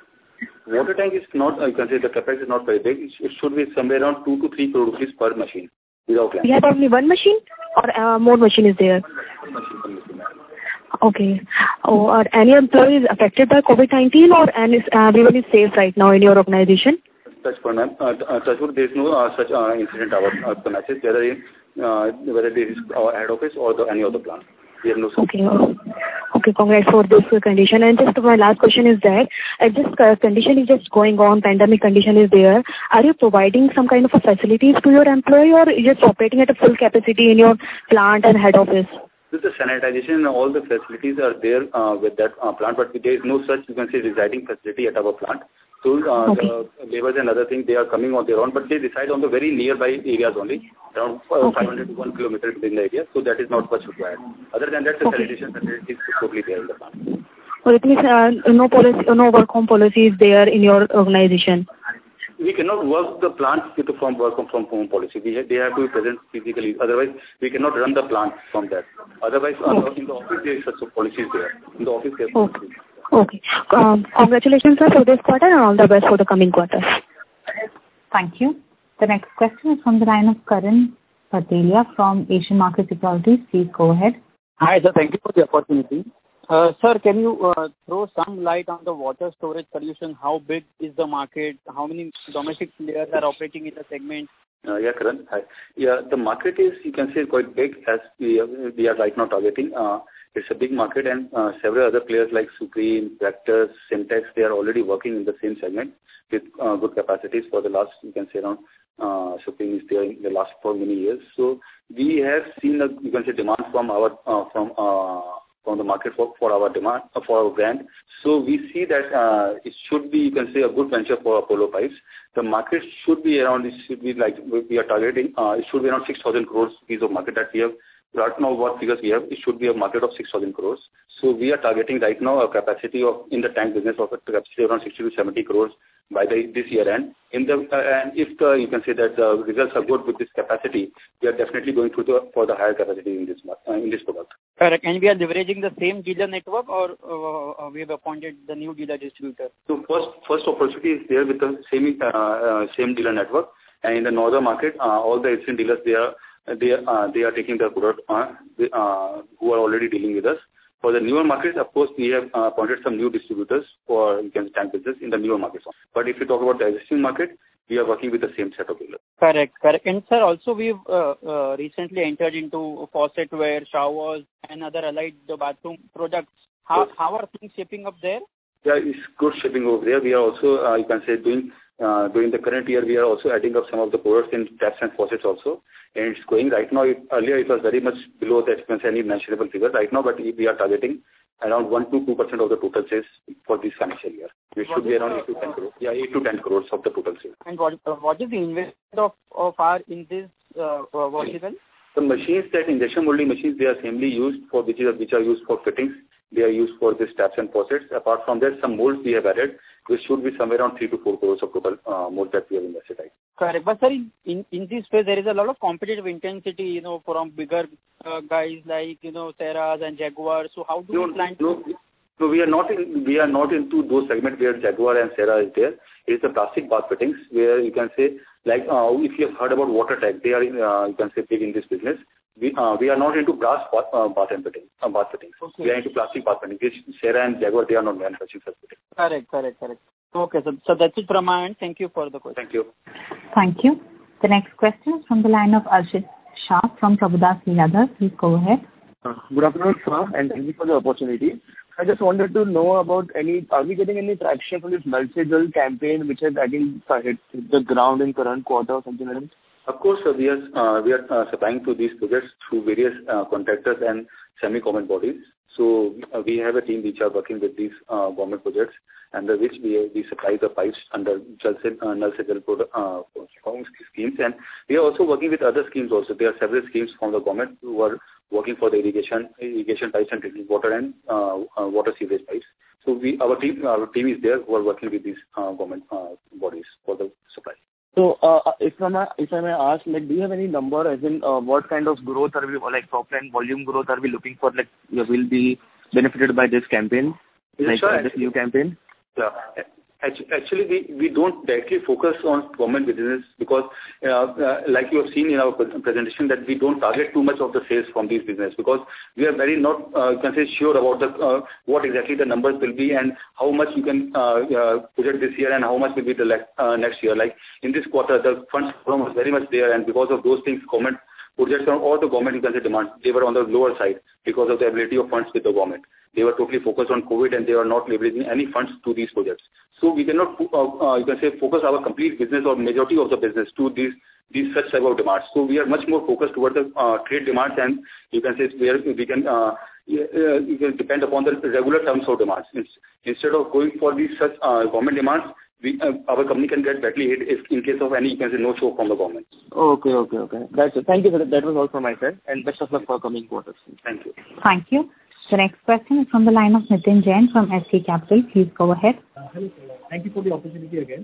Water tank is not, you can say the capex is not very big. It should be somewhere around two to three crore rupees per machine without land. We have only one machine, or uh, more machine is there? One machine, one machine. Okay. Oh, are any employees affected by COVID nineteen, or and is, uh, everyone is safe right now in your organization? Touch point, ma'am. Uh, uh, touch wood, there is no uh, such uh, incident our uh, premises, whether in, uh, whether it is our head office or the, any other plant. We have no. Okay. Okay. Okay, congrats for this condition. And just my last question is that if this uh, condition is just going on, pandemic condition is there, are you providing some kind of a facilities to your employee, or you're just operating at a full capacity in your plant and head office? With the sanitization and all the facilities are there uh, with that uh, plant, but there is no such, you can say, residing facility at our plant. So uh, okay. the laborers and other things, they are coming on their own, but they reside on the very nearby areas only, around uh, okay. five hundred to one kilometer within the area, so that is not much required. Other than that, the okay. sanitation facility is totally there in the plant. Well, it means uh, no policy, no work home policy is there in your organization. We cannot work the plant with the from work from home policy. We have, they have to be present physically. Otherwise, we cannot run the plant from that. Otherwise, okay. in the office there is such a policy there. In the office there is okay. Okay. Um, congratulations, sir, for this quarter, and all the best for the coming quarters. Thank you. The next question is from the line of Karan Patelia from Asian Market Securities. Please go ahead. Hi, sir. Thank you for the opportunity. Uh, sir, can you uh, throw some light on the water storage solution? How big is the market? How many domestic players are operating in the segment? Uh, yeah, Karan. Hi. Yeah, the market is, you can say, quite big as we are, we are right now targeting. Uh, it's a big market, and uh, several other players like Supreme, Vectors, Syntex, they are already working in the same segment with uh, good capacities for the last, you can say, around uh, Supreme is there in the last for many years. So we have seen, a, you can say, demand from our uh, from uh, from the market for, for our demand, uh, for our brand. So we see that uh, it should be, you can say, a good venture for Apollo Pipes. The market should be around, it should be like, we are targeting, uh, it should be around six thousand crores piece of market that we have. Right now, what figures we have, it should be a market of six thousand crores. So we are targeting right now a capacity of, in the tank business, of a capacity around sixty to seventy crores by the, this year end. In the, uh, and if the, you can say that the results are good with this capacity, we are definitely going through the, for the higher capacity in this, uh, in this product. Correct. And we are leveraging the same dealer network, or uh, we have appointed the new dealer distributor? So first, first opportunity is there with the same, uh, uh, same dealer network. And in the northern market, uh, all the existing dealers, they are, they are, uh, they are taking the product, uh, they, uh, who are already dealing with us. For the newer markets, of course, we have uh, appointed some new distributors for, you can tank business in the newer markets. But if you talk about the existing market, we are working with the same set of dealers. Correct, correct. And sir, also we've uh, uh, recently entered into faucetware, showers, and other allied bathroom products. How, yes. how are things shaping up there? Yeah, it's good shaping over there. We are also, uh, you can say, doing uh, during the current year, we are also adding up some of the products in taps and faucets also. And it's going right now. It, earlier, it was very much below that, you can say, any mentionable figure right now, but we are targeting around one to two percent of the total sales for this financial year. It should be around eight to ten crores. Yeah, eight to ten crores of the total sales. And what uh, what is the investment of of our in this uh, uh, vertical? The machines, that injection molding machines, they are mainly used for which is which are used for fittings. They are used for this taps and faucets. Apart from that, some molds we have added, which should be somewhere around three to four crores of total uh, molds that we have invested. Right. Correct. But sir, in, in, in this space, there is a lot of competitive intensity, you know, from bigger uh, guys like, you know, Ceras and Jaguar. So how do no, we plan no, to... No, we are not in, we are not into those segments where Jaguar and Cera is there. It is the plastic bath fittings where you can say, like, uh, if you have heard about WaterTech, they are, in, uh, you can say, big in this business. We uh, we are not into brass bath, uh, bath and fittings. Uh, bath fittings. Okay. We are into plastic bath fittings. Which Cera and Jaguar, they are not manufacturing such fittings. Correct, correct, correct. Okay, so, so that's it from my end. Thank you for the question. Thank you. Thank you. The next question is from the line of Arshit Shah from Prabhudas Lilladher. Please go ahead. Uh, good afternoon, sir, and thank you for the opportunity. I just wanted to know about any, are we getting any traction from this Nalse campaign which has I think hit the ground in current quarter or something like that? Of course, uh, we are uh, we are uh, supplying to these projects through various uh, contractors and semi-government bodies. So uh, we have a team which are working with these uh, government projects, under which we we supply the pipes under Jal uh, Nal Se Jal uh, schemes, and we are also working with other schemes also. There are several schemes from the government who are working for the irrigation irrigation pipes and drinking water and uh, uh, water sewage pipes. So we our team our team is there who are working with these uh, government uh, bodies for the supply. So, uh, if I may, if I may ask, like, do you have any number as in uh, what kind of growth are we, or like top line volume growth are we looking for, like, you will be benefited by this campaign, yes, like sure. uh, this new campaign? Yeah. Actually, we, we don't directly focus on government business because, uh, uh, like you have seen in our presentation, that we don't target too much of the sales from these business because we are very not, uh, you can say, sure about the uh, what exactly the numbers will be and how much you can uh, uh, project this year and how much will be the uh, next year. Like in this quarter, the funds was very much there, and because of those things, government projects or the government, you can say, demand, they were on the lower side because of the ability of funds with the government. they were totally focused on COVID and they were not leveraging any funds to these projects. So we cannot, uh, uh, you can say, focus our complete business or majority of the business to these these such type of demands. So we are much more focused towards the uh, trade demands, and you can say where we can uh, you can depend upon the regular terms of demands. Instead of going for these such uh, government demands, we, uh, our company can get badly hit if in case of any, you can say, no show from the government. Okay, okay, okay. That's it. Thank you for that. That was all from my side, and best of luck for coming quarters. Thank you. Thank you. The next question is from the line of Nitin Jain from S K Capital. Please go ahead. Uh, hello, sir. Thank you for the opportunity again.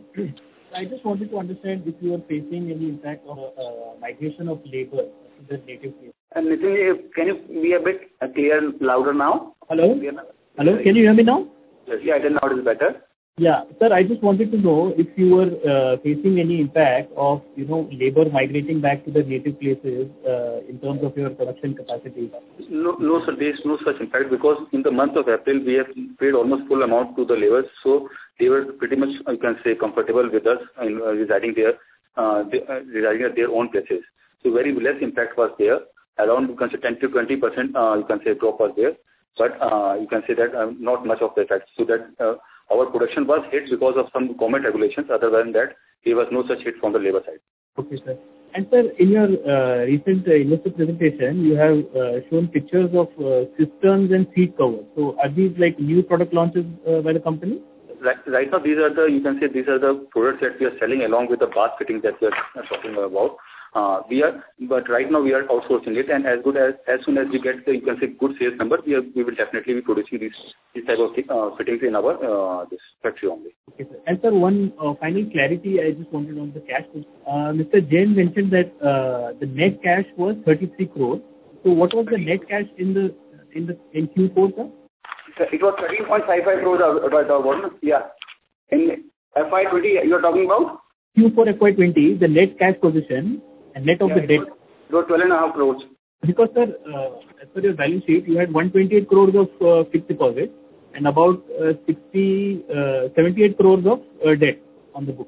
I just wanted to understand if you are facing any impact of uh, migration of labor to the native place. Uh, Nitin, can you be a bit uh, clear, louder now? Hello? Hello, can you hear me now? Yes, yeah, then now it is better. Yeah, sir, I just wanted to know if you were uh, facing any impact of, you know, labor migrating back to their native places uh, in terms of your production capacity. No, no, sir, there is no such impact because in the month of April, we have paid almost full amount to the laborers, so they were pretty much, you can say, comfortable with us in uh, residing there, uh, they, uh, residing at their own places. So very less impact was there. Around, you can say, ten to twenty percent, uh, you can say, drop was there. But uh, you can say that uh, not much of the effect. So that uh, our production was hit because of some government regulations. Other than that, there was no such hit from the labor side. Okay, sir. And sir, in your uh, recent uh, investor presentation, you have uh, shown pictures of uh, cisterns and seat covers. So are these like new product launches uh, by the company? Right, right now, these are the, you can say, these are the products that we are selling along with the bath fittings that we are talking about. Uh, we are, but right now we are outsourcing it, and as good as as soon as we get the, you can say, good sales number, we are, we will definitely be producing these these type of uh, fittings in our uh, this factory only. Okay, sir. And sir, one uh, final clarity I just wanted on the cash. Uh, Mister Jain mentioned that uh, the net cash was thirty-three crores. So what was the net cash in the in the in Q four, sir? It was thirteen point five five crores. Uh, yeah. In F Y twenty, you are talking about? Q four F Y twenty, the net cash position and net of yeah, the debt. It was twelve and a half crores. Because, sir, uh, as per your balance sheet, you had one hundred twenty-eight crores of uh, fixed deposit and about uh, sixty, uh, seventy-eight crores of uh, debt on the book.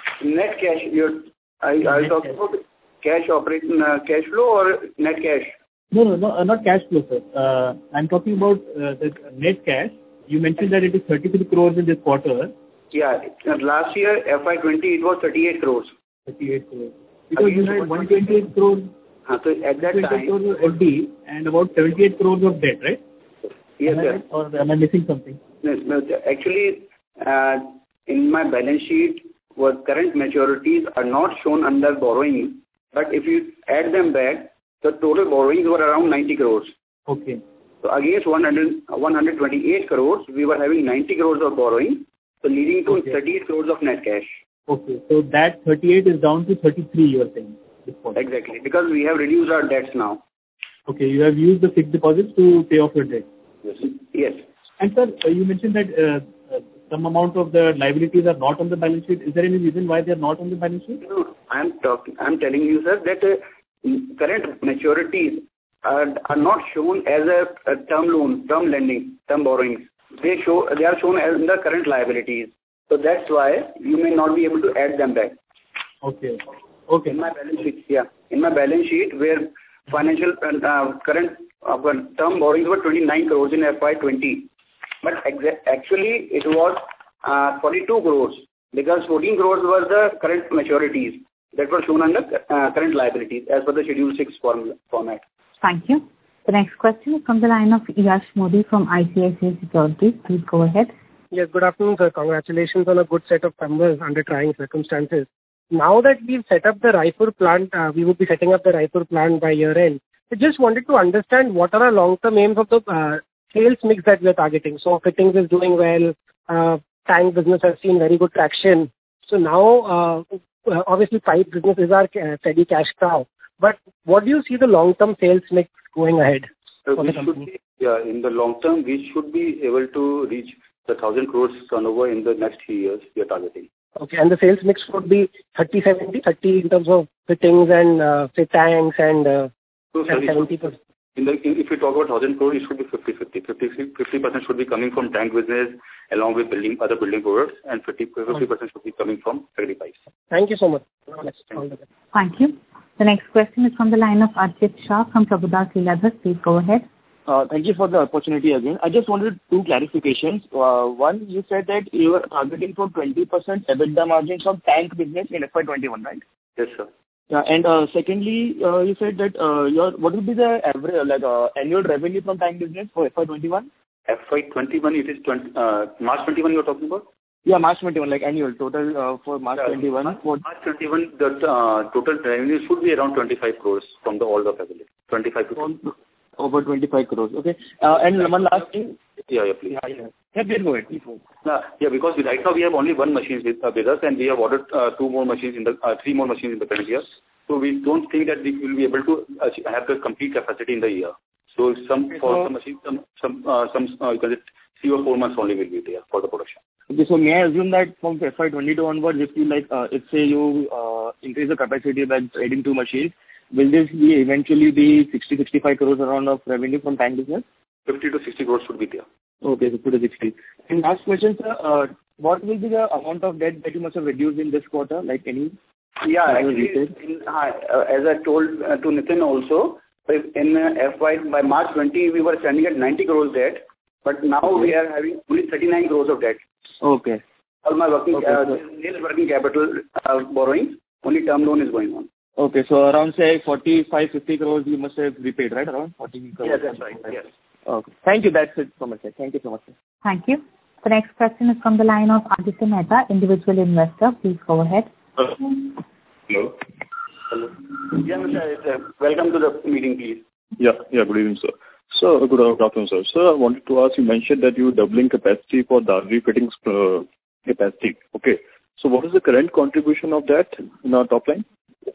Net cash, you're, I, are you talking about cash operating uh, cash flow or net cash? No, no, no, uh, not cash flow, sir. Uh, I'm talking about uh, the net cash. You mentioned that it is thirty-three crores in this quarter. Yeah, last year, F Y twenty, it was thirty-eight crores. thirty-eight crores. Because you had one hundred twenty-eight crores, uh, so at that time, crores of F D and about seventy-eight crores of debt, right? Yes, am sir. Right? Or am I missing something? Yes, no, actually, uh, in my balance sheet, what current maturities are not shown under borrowing, but if you add them back, the total borrowings were around ninety crores. Okay. So against one hundred, one hundred twenty-eight crores, we were having ninety crores of borrowing, so leading to okay. thirty-eight crores of net cash. Okay, so that thirty-eight is down to thirty-three, you are saying? Exactly, because we have reduced our debts now. Okay, you have used the fixed deposits to pay off your debt. Yes. Yes. And sir, uh, you mentioned that uh, uh, some amount of the liabilities are not on the balance sheet. Is there any reason why they are not on the balance sheet? No, I'm talking. I'm telling you, sir, that uh, current maturities are, are not shown as a, a term loan, term lending, term borrowings. They show they are shown as the current liabilities. So that's why you may not be able to add them back. Okay. Okay. In my balance sheet, yeah. In my balance sheet, where financial uh, current uh, term borrowings were twenty-nine crores in F Y twenty, but exa- actually it was uh, forty-two crores because fourteen crores were the current maturities that were shown under uh, current liabilities as per the Schedule six form- format. Thank you. The next question is from the line of Yash Modi from I C I C I Securities. Please go ahead. Yes, good afternoon, sir. Congratulations on a good set of numbers under trying circumstances. Now that we've set up the Raipur plant, uh, we would be setting up the Raipur plant by year end. I just wanted to understand what are our long-term aims of the uh, sales mix that we are targeting. So fittings is doing well, uh, tank business has seen very good traction. So now, uh, obviously pipe business is our uh, steady cash cow. But what do you see the long-term sales mix going ahead? Uh, we should be, yeah, in the long term, we should be able to reach the one thousand crores turnover in the next three years we are targeting. Okay, and the sales mix would be thirty seventy, thirty in terms of fittings and uh, say tanks and, uh, so, and seventy percent. In the, if we talk about one thousand crores, it should be fifty fifty. fifty percent should be coming from tank business along with building other building products, and fifty percent should be coming from agri pipes. Thank you so much. Thank you. The next question is from the line of Archit Shah from Prabhudas Lilladher. Please go ahead. Uh, Thank you for the opportunity again. I just wanted two clarifications. Uh, One, you said that you were targeting for twenty percent EBITDA margins from tank business in F Y twenty-one, right? Yes, sir. Yeah. And uh, secondly, uh, you said that uh, your what will be the average, like, uh, annual revenue from tank business for F Y twenty-one? F Y twenty-one, it is twenty, uh, March twenty-one you are talking about? Yeah, March twenty-one, like annual total uh, for March Yeah, twenty-one. March, For March twenty-one, the uh, total revenue should be around twenty-five crores from the all the facility. twenty-five to over twenty-five crores. Okay. Uh, and one last thing. Yeah, yeah, please. Yeah, yeah. Yeah, please go ahead. Please go ahead. Uh, yeah, because right now we have only one machine with, uh, with us, and we have ordered uh, two more machines in the uh, three more machines in the current year. So we don't think that we will be able to achieve, have the complete capacity in the year. So some okay, for so, some machines, some some uh, some uh, because it three or four months only will be there for the production. Okay, so may I assume that from F Y twenty-two onwards, if you like, uh, if say you uh, increase the capacity by adding two machines, will this be eventually be sixty to sixty-five crores around of revenue from tank business? fifty to sixty crores should be there. Okay, fifty to sixty. And last question, sir, uh, what will be the amount of debt that you must have reduced in this quarter, like any? Yeah, actually, in, uh, as I told uh, to Nitin also, in uh, F Y by March twenty, we were standing at ninety crores debt, but now okay. we are having only thirty-nine crores of debt. Okay. All my working, okay, uh, so, nil working capital uh, borrowings, only term loan is going on. Okay, so around say forty-five, fifty crores you must have repaid, right? Around forty crores. Yes, that's right. Yes. Okay. Thank you. That's it from my side. Thank you so much, sir. Thank you. The next question is from the line of Aditya Mehta, individual investor. Please go ahead. Hello. Hello. Hello. Yeah, Mister Welcome to the meeting, please. Yeah, yeah. Good evening, sir. So, good afternoon, sir. Sir, I wanted to ask, you mentioned that you doubling capacity for Dadri fittings uh, capacity. Okay. So, what is the current contribution of that in our top line?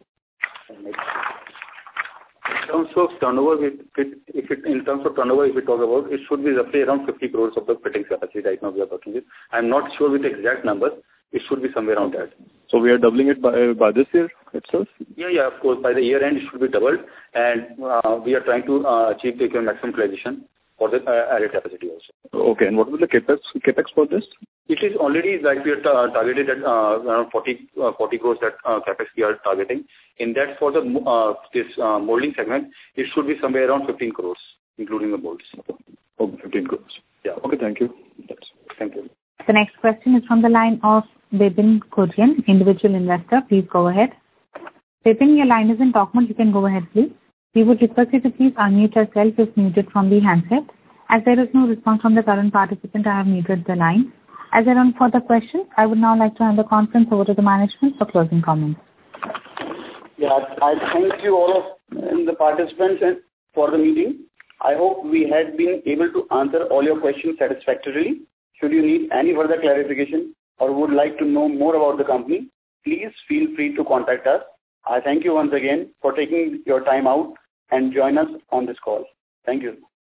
In terms of turnover, if it, if it, in terms of turnover, if we talk about, it should be roughly around fifty crores of the fittings capacity right now we are talking with. I'm not sure with the exact numbers. It should be somewhere around that. So we are doubling it by by this year itself? Yeah, yeah, of course. By the year end, it should be doubled, and uh, we are trying to uh, achieve the maximum utilization for the uh, added capacity also. Okay, and what will the capex capex for this? It is already like we are ta- targeted at uh, around forty, uh, forty crores that uh, capex we are targeting. In that, for the uh, this uh, molding segment, it should be somewhere around fifteen crores, including the molds. Okay, fifteen crores. Yeah. Okay, thank you. That's, thank you. The next question is from the line of Bipin Kurian, individual investor. Please go ahead. Bipin, your line is in talk mode. You can go ahead, please. We would request you to please unmute yourself if muted from the handset. As there is no response from the current participant, I have muted the line. As there are no further questions, I would now like to hand the conference over to the management for closing comments. Yeah, I thank you all of the participants for the meeting. I hope we had been able to answer all your questions satisfactorily. Should you need any further clarification or would like to know more about the company, please feel free to contact us. I thank you once again for taking your time out and join us on this call. Thank you.